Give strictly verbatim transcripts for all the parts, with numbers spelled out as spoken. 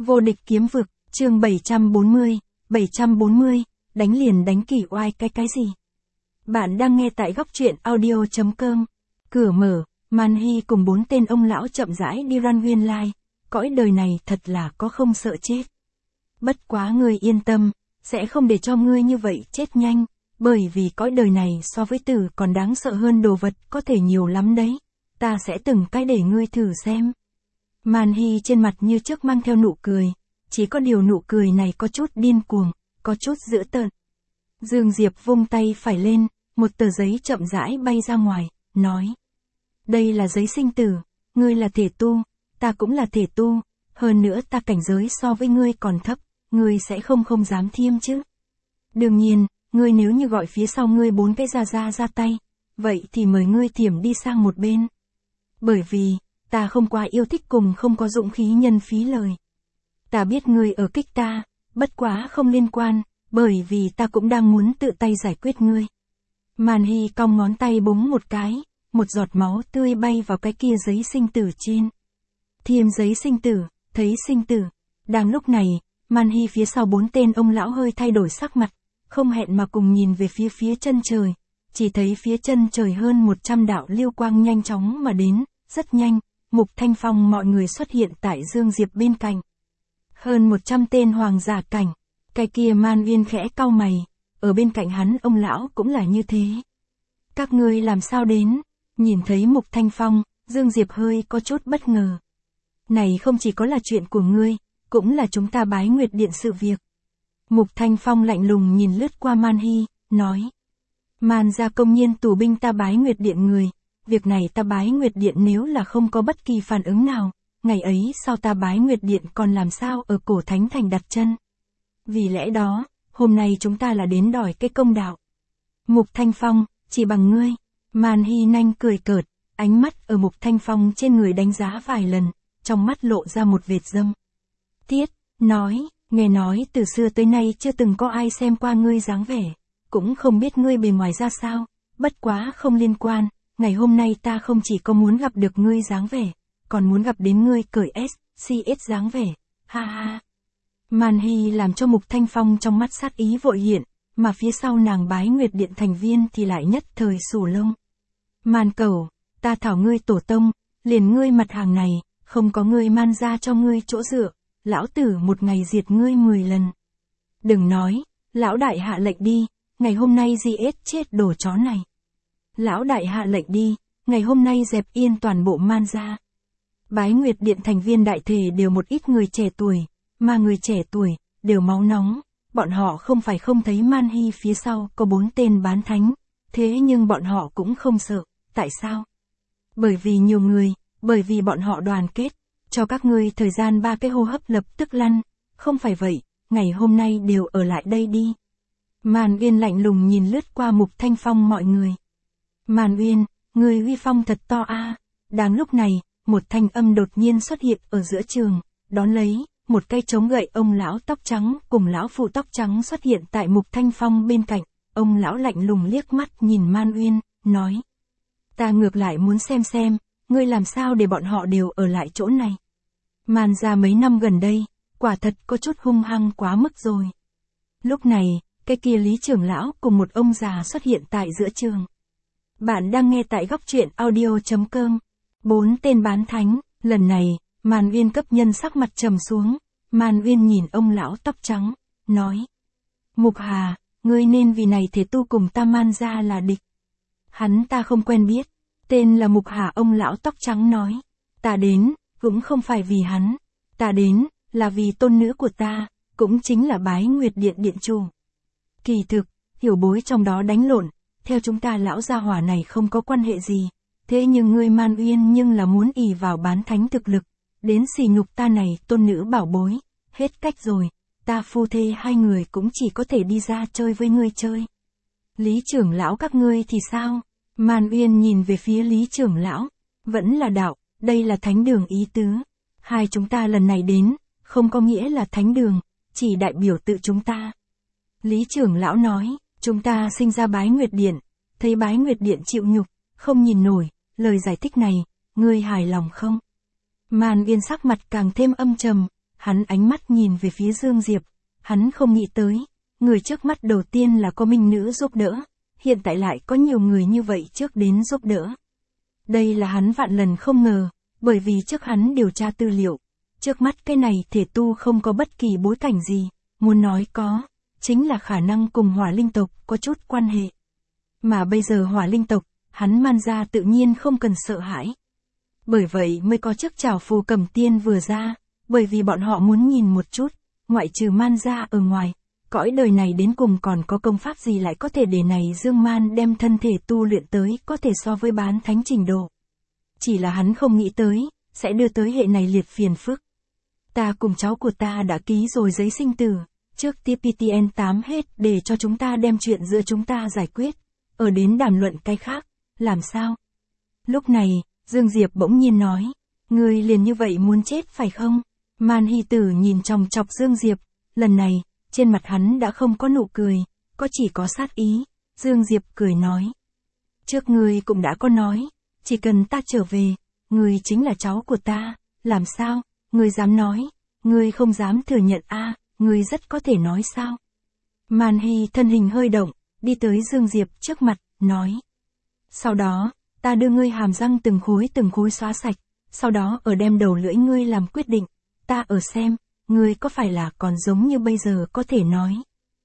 Vô địch kiếm vực, chương bảy trăm bốn mươi, bảy trăm bốn mươi, đánh liền đánh kỳ oai cái cái gì? Bạn đang nghe tại góc truyện audio chấm com. Cửa mở, Man Hy cùng bốn tên ông lão chậm rãi đi run nguyên lai, cõi đời này thật là có không sợ chết. Bất quá ngươi yên tâm, sẽ không để cho ngươi như vậy chết nhanh, bởi vì cõi đời này so với tử còn đáng sợ hơn đồ vật có thể nhiều lắm đấy. Ta sẽ từng cái để ngươi thử xem. Man Hy trên mặt như trước mang theo nụ cười, chỉ có điều nụ cười này có chút điên cuồng, có chút dữ tợn. Dương Diệp vung tay phải lên, một tờ giấy chậm rãi bay ra ngoài, nói. Đây là giấy sinh tử, ngươi là thể tu, ta cũng là thể tu, hơn nữa ta cảnh giới so với ngươi còn thấp, ngươi sẽ không không dám thiêm chứ. Đương nhiên, ngươi nếu như gọi phía sau ngươi bốn cái ra ra ra tay, vậy thì mời ngươi thiểm đi sang một bên. Bởi vì, ta không quá yêu thích cùng không có dũng khí nhân phí lời. Ta biết ngươi ở kích ta, bất quá không liên quan, bởi vì ta cũng đang muốn tự tay giải quyết ngươi. Man Hy cong ngón tay búng một cái, một giọt máu tươi bay vào cái kia giấy sinh tử trên. Thiêm giấy sinh tử, thấy sinh tử. Đang lúc này, Man Hy phía sau bốn tên ông lão hơi thay đổi sắc mặt, không hẹn mà cùng nhìn về phía phía chân trời. Chỉ thấy phía chân trời hơn một trăm đạo lưu quang nhanh chóng mà đến, rất nhanh, Mục Thanh Phong mọi người xuất hiện tại Dương Diệp bên cạnh. Hơn một trăm tên hoàng giả cảnh, cái kia Man Uyên khẽ cau mày, ở bên cạnh hắn ông lão cũng là như thế. Các ngươi làm sao đến? Nhìn thấy Mục Thanh Phong, Dương Diệp hơi có chút bất ngờ. Này không chỉ có là chuyện của ngươi, cũng là chúng ta Bái Nguyệt Điện sự việc. Mục Thanh Phong lạnh lùng nhìn lướt qua Man Hy, nói. Man gia công nhiên tù binh ta Bái Nguyệt Điện người, việc này ta Bái Nguyệt Điện nếu là không có bất kỳ phản ứng nào, ngày ấy sau ta Bái Nguyệt Điện còn làm sao ở cổ Thánh Thành đặt chân. Vì lẽ đó, hôm nay chúng ta là đến đòi cái công đạo. Mục Thanh Phong, chỉ bằng ngươi. Man Hy Nanh cười cợt, ánh mắt ở Mục Thanh Phong trên người đánh giá vài lần, trong mắt lộ ra một vệt dâm. Tiết, nói, nghe nói từ xưa tới nay chưa từng có ai xem qua ngươi dáng vẻ, cũng không biết ngươi bề ngoài ra sao, bất quá không liên quan, ngày hôm nay ta không chỉ có muốn gặp được ngươi dáng vẻ, còn muốn gặp đến ngươi cởi S, xê ét dáng vẻ, ha ha. Man Hy làm cho Mục Thanh Phong trong mắt sát ý vội hiện, mà phía sau nàng Bái Nguyệt Điện thành viên thì lại nhất thời sù lông. Man Cẩu, ta thảo ngươi tổ tông, liền ngươi mặt hàng này, không có ngươi Man ra cho ngươi chỗ dựa, lão tử một ngày diệt ngươi mười lần. Đừng nói, lão đại hạ lệnh đi, ngày hôm nay giê ét chết đồ chó này. Lão đại hạ lệnh đi, ngày hôm nay dẹp yên toàn bộ Man ra. Bái Nguyệt Điện thành viên đại thể đều một ít người trẻ tuổi, mà người trẻ tuổi, đều máu nóng, bọn họ không phải không thấy Man Hy phía sau có bốn tên bán thánh, thế nhưng bọn họ cũng không sợ, tại sao? Bởi vì nhiều người, bởi vì bọn họ đoàn kết, cho các ngươi thời gian ba cái hô hấp lập tức lăn, không phải vậy, ngày hôm nay đều ở lại đây đi. Man Uyên lạnh lùng nhìn lướt qua Mục Thanh Phong mọi người. Man Uyên, người uy phong thật to a. À. Đáng lúc này, một thanh âm đột nhiên xuất hiện ở giữa trường, đón lấy, một cây chống gậy ông lão tóc trắng cùng lão phụ tóc trắng xuất hiện tại Mục Thanh Phong bên cạnh, ông lão lạnh lùng liếc mắt nhìn Man Uyên, nói. Ta ngược lại muốn xem xem, ngươi làm sao để bọn họ đều ở lại chỗ này. Man ra mấy năm gần đây, quả thật có chút hung hăng quá mức rồi. Lúc này, cái kia Lý trưởng lão cùng một ông già xuất hiện tại giữa trường. Bạn đang nghe tại góc truyện audio chấm com. Bốn tên bán thánh, lần này, Man Uyên cấp nhân sắc mặt trầm xuống, Man Uyên nhìn ông lão tóc trắng, nói. Mục Hà, ngươi nên vì này thể tu cùng ta Man ra là địch. Hắn ta không quen biết, tên là Mục Hà ông lão tóc trắng nói. Ta đến, cũng không phải vì hắn, ta đến, là vì tôn nữ của ta, cũng chính là Bái Nguyệt Điện điện chủ. Kỳ thực, hiểu bối trong đó đánh lộn, theo chúng ta lão gia hỏa này không có quan hệ gì, thế nhưng ngươi Man Uyên nhưng là muốn ỷ vào bán thánh thực lực, đến xỉ nhục ta này tôn nữ bảo bối, hết cách rồi, ta phu thê hai người cũng chỉ có thể đi ra chơi với ngươi chơi. Lý trưởng lão các ngươi thì sao? Man Uyên nhìn về phía Lý trưởng lão, vẫn là đạo, đây là thánh đường ý tứ, hai chúng ta lần này đến, không có nghĩa là thánh đường, chỉ đại biểu tự chúng ta. Lý trưởng lão nói, chúng ta sinh ra Bái Nguyệt Điện, thấy Bái Nguyệt Điện chịu nhục, không nhìn nổi, lời giải thích này, ngươi hài lòng không? Man Uyên sắc mặt càng thêm âm trầm, Hắn ánh mắt nhìn về phía Dương Diệp, hắn không nghĩ tới, người trước mắt đầu tiên là có minh nữ giúp đỡ, hiện tại lại có nhiều người như vậy trước đến giúp đỡ. Đây là hắn vạn lần không ngờ, bởi vì trước hắn điều tra tư liệu, trước mắt cái này thể tu không có bất kỳ bối cảnh gì, muốn nói có, chính là khả năng cùng hỏa linh tộc có chút quan hệ. Mà bây giờ hỏa linh tộc, hắn Man gia tự nhiên không cần sợ hãi. Bởi vậy mới có chiếc chảo phù cầm tiên vừa ra, bởi vì bọn họ muốn nhìn một chút, ngoại trừ Man gia ở ngoài, cõi đời này đến cùng còn có công pháp gì lại có thể để này Dương Man đem thân thể tu luyện tới có thể so với bán thánh trình độ. Chỉ là hắn không nghĩ tới, sẽ đưa tới hệ này liệt phiền phức. Ta cùng cháu của ta đã ký rồi giấy sinh tử, trước T P T N tám hết để cho chúng ta đem chuyện giữa chúng ta giải quyết, ở đến đàm luận cái khác, làm sao? Lúc này, Dương Diệp bỗng nhiên nói, ngươi liền như vậy muốn chết phải không? Man Hy Tử nhìn chòng chọc Dương Diệp, lần này, trên mặt hắn đã không có nụ cười, có chỉ có sát ý. Dương Diệp cười nói, trước ngươi cũng đã có nói, chỉ cần ta trở về, ngươi chính là cháu của ta, làm sao, ngươi dám nói, ngươi không dám thừa nhận a, à, ngươi rất có thể nói sao? Man Hy thân hình hơi động, đi tới Dương Diệp trước mặt, nói, sau đó, ta đưa ngươi hàm răng từng khối từng khối xóa sạch, sau đó ở đem đầu lưỡi ngươi làm quyết định, ta ở xem, ngươi có phải là còn giống như bây giờ có thể nói.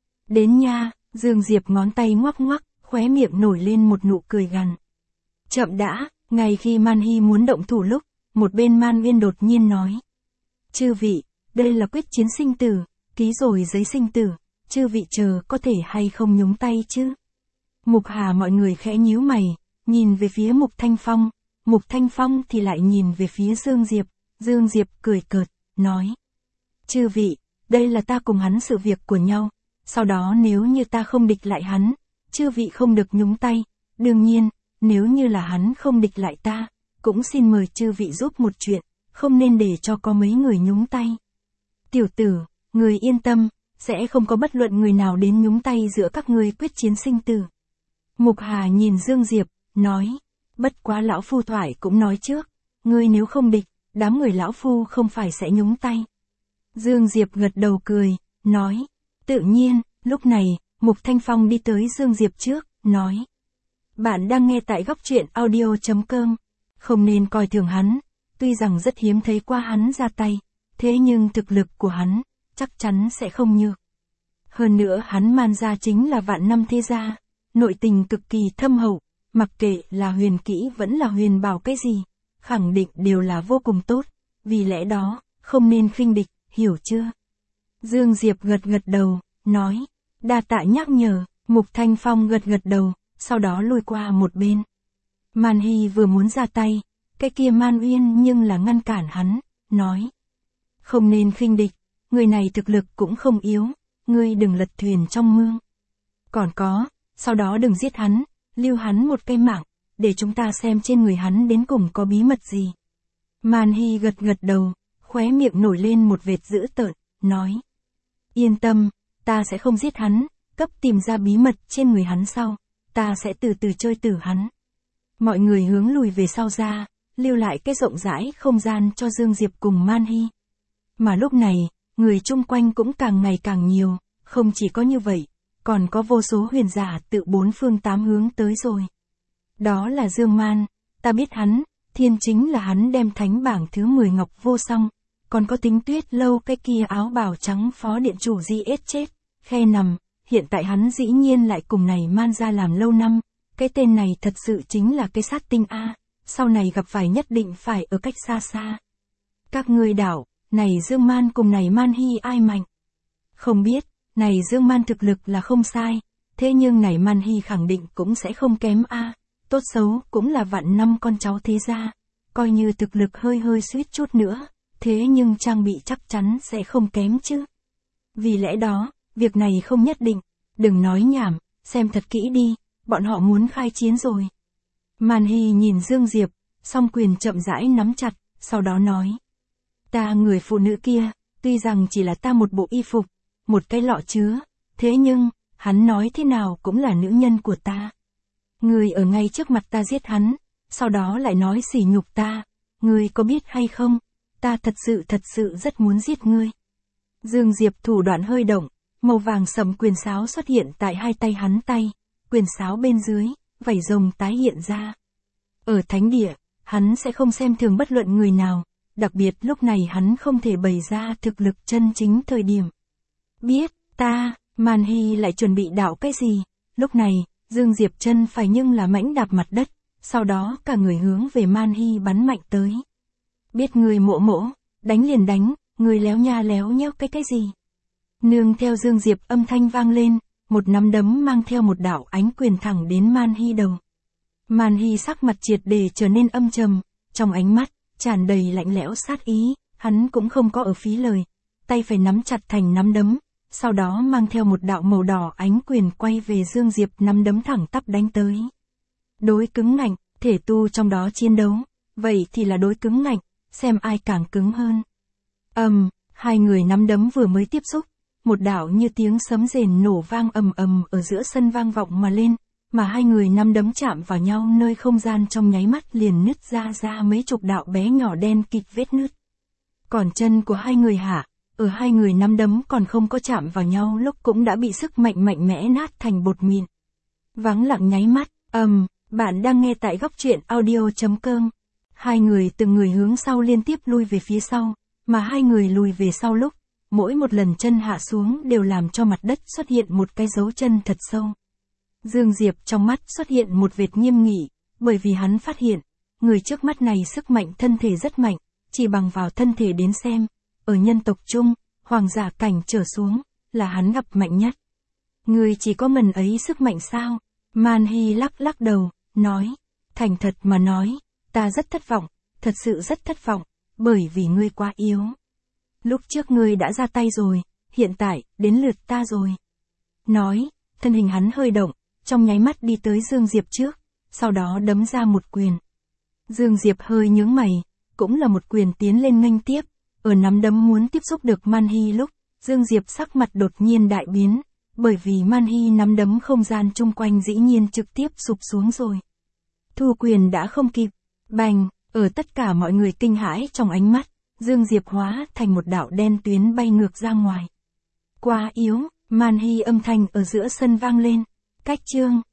Đến nha, Dương Diệp ngón tay ngoắc ngoắc, khóe miệng nổi lên một nụ cười gằn. Chậm đã, ngay khi Man Hy muốn động thủ lúc, một bên Man Uyên đột nhiên nói. Chư vị, đây là quyết chiến sinh tử, ký rồi giấy sinh tử, chư vị chờ có thể hay không nhúng tay chứ? Mục Hà mọi người khẽ nhíu mày, nhìn về phía Mục Thanh Phong, Mục Thanh Phong thì lại nhìn về phía Dương Diệp, Dương Diệp cười cợt, nói. Chư vị, đây là ta cùng hắn sự việc của nhau, sau đó nếu như ta không địch lại hắn, chư vị không được nhúng tay, đương nhiên, nếu như là hắn không địch lại ta, cũng xin mời chư vị giúp một chuyện, không nên để cho có mấy người nhúng tay. Tiểu tử, người yên tâm, sẽ không có bất luận người nào đến nhúng tay giữa các ngươi quyết chiến sinh tử. Mục Hà nhìn Dương Diệp, nói, bất quá lão phu thoại cũng nói trước, ngươi nếu không địch, đám người lão phu không phải sẽ nhúng tay. Dương Diệp gật đầu cười, nói, tự nhiên, lúc này, Mục Thanh Phong đi tới Dương Diệp trước, nói. Bạn đang nghe tại góc truyện audio chấm com, không nên coi thường hắn, tuy rằng rất hiếm thấy qua hắn ra tay, thế nhưng thực lực của hắn, chắc chắn sẽ không nhược. Hơn nữa hắn Man gia chính là vạn năm thế gia, nội tình cực kỳ thâm hậu, mặc kệ là huyền kỹ vẫn là huyền bảo cái gì, khẳng định đều là vô cùng tốt, vì lẽ đó, không nên khinh địch, hiểu chưa? Dương Diệp gật gật đầu, nói, đa tạ nhắc nhở. Mục Thanh Phong gật gật đầu, sau đó lùi qua một bên. Man Hy vừa muốn ra tay, cái kia Man Uyên nhưng là ngăn cản hắn, nói, không nên khinh địch, người này thực lực cũng không yếu, ngươi đừng lật thuyền trong mương. Còn có, sau đó đừng giết hắn, lưu hắn một cây mạng, để chúng ta xem trên người hắn đến cùng có bí mật gì. Man Hy gật gật đầu, khóe miệng nổi lên một vệt dữ tợn, nói, yên tâm, ta sẽ không giết hắn, cấp tìm ra bí mật trên người hắn sau, ta sẽ từ từ chơi tử hắn. Mọi người hướng lùi về sau ra, lưu lại cái rộng rãi không gian cho Dương Diệp cùng Man Hy. Mà lúc này, người chung quanh cũng càng ngày càng nhiều, không chỉ có như vậy, còn có vô số huyền giả tự bốn phương tám hướng tới rồi. Đó là Dương Man, ta biết hắn, thiên chính là hắn đem thánh bảng thứ mười ngọc vô song, còn có Tính Tuyết Lâu cái kia áo bào trắng phó điện chủ di ết chết, khe nằm, hiện tại hắn dĩ nhiên lại cùng này Man gia làm lâu năm, cái tên này thật sự chính là cái sát tinh A, sau này gặp phải nhất định phải ở cách xa xa. Các ngươi đảo, này Dương Man cùng này Man Hy ai mạnh? Không biết, này Dương Man thực lực là không sai, thế nhưng này Man Hy khẳng định cũng sẽ không kém A, tốt xấu cũng là vạn năm con cháu thế gia, coi như thực lực hơi hơi suýt chút nữa, thế nhưng trang bị chắc chắn sẽ không kém chứ. Vì lẽ đó, việc này không nhất định, đừng nói nhảm, xem thật kỹ đi, bọn họ muốn khai chiến rồi. Man Hy nhìn Dương Diệp, song quyền chậm rãi nắm chặt, sau đó nói. Ta người phụ nữ kia, tuy rằng chỉ là ta một bộ y phục, một cái lọ chứa, thế nhưng, hắn nói thế nào cũng là nữ nhân của ta. Người ở ngay trước mặt ta giết hắn, sau đó lại nói sỉ nhục ta, người có biết hay không, ta thật sự thật sự rất muốn giết ngươi. Dương Diệp thủ đoạn hơi động, màu vàng sẫm quyền sáo xuất hiện tại hai tay hắn tay, quyền sáo bên dưới, vảy rồng tái hiện ra. Ở thánh địa, hắn sẽ không xem thường bất luận người nào, đặc biệt lúc này hắn không thể bày ra thực lực chân chính thời điểm. Biết, ta, Man Hy lại chuẩn bị đạo cái gì? Lúc này, Dương Diệp chân phải nhưng là mãnh đạp mặt đất, sau đó cả người hướng về Man Hy bắn mạnh tới. Biết người mộ mỗ, đánh liền đánh, người léo nha léo nheo cái cái gì? Nương theo Dương Diệp âm thanh vang lên, một nắm đấm mang theo một đạo ánh quyền thẳng đến Man Hy đầu. Man Hy sắc mặt triệt để trở nên âm trầm, trong ánh mắt, tràn đầy lạnh lẽo sát ý, hắn cũng không có ở phí lời, tay phải nắm chặt thành nắm đấm, sau đó mang theo một đạo màu đỏ ánh quyền quay về Dương Diệp nắm đấm thẳng tắp đánh tới. Đối cứng ngạnh, thể tu trong đó chiến đấu, vậy thì là đối cứng ngạnh, xem ai càng cứng hơn. Ầm, um, hai người nắm đấm vừa mới tiếp xúc, một đạo như tiếng sấm rền nổ vang ầm ầm ở giữa sân vang vọng mà lên, mà hai người nắm đấm chạm vào nhau nơi không gian trong nháy mắt liền nứt ra ra mấy chục đạo bé nhỏ đen kịt vết nứt. Còn chân của hai người hả, ở hai người nắm đấm còn không có chạm vào nhau lúc cũng đã bị sức mạnh mạnh mẽ nát thành bột mịn. Vắng lặng nháy mắt, ầm, um, bạn đang nghe tại góc truyện audio chấm com. Hai người từng người hướng sau liên tiếp lui về phía sau, mà hai người lùi về sau lúc, mỗi một lần chân hạ xuống đều làm cho mặt đất xuất hiện một cái dấu chân thật sâu. Dương Diệp trong mắt xuất hiện một vệt nghiêm nghị, bởi vì hắn phát hiện, người trước mắt này sức mạnh thân thể rất mạnh, chỉ bằng vào thân thể đến xem, ở nhân tộc chung, hoàng giả cảnh trở xuống, là hắn gặp mạnh nhất. Người chỉ có mình ấy sức mạnh sao? Man Hy lắc lắc đầu, nói, thành thật mà nói, ta rất thất vọng, thật sự rất thất vọng, bởi vì ngươi quá yếu. Lúc trước ngươi đã ra tay rồi, hiện tại, đến lượt ta rồi. Nói, thân hình hắn hơi động, trong nháy mắt đi tới Dương Diệp trước, sau đó đấm ra một quyền. Dương Diệp hơi nhướng mày, cũng là một quyền tiến lên nghênh tiếp, ở nắm đấm muốn tiếp xúc được Man Hy lúc, Dương Diệp sắc mặt đột nhiên đại biến, bởi vì Man Hy nắm đấm không gian chung quanh dĩ nhiên trực tiếp sụp xuống rồi. Thu quyền đã không kịp, bành, ở tất cả mọi người kinh hãi trong ánh mắt, Dương Diệp hóa thành một đạo đen tuyến bay ngược ra ngoài. Quá yếu, Man Hy âm thanh ở giữa sân vang lên, cách chương.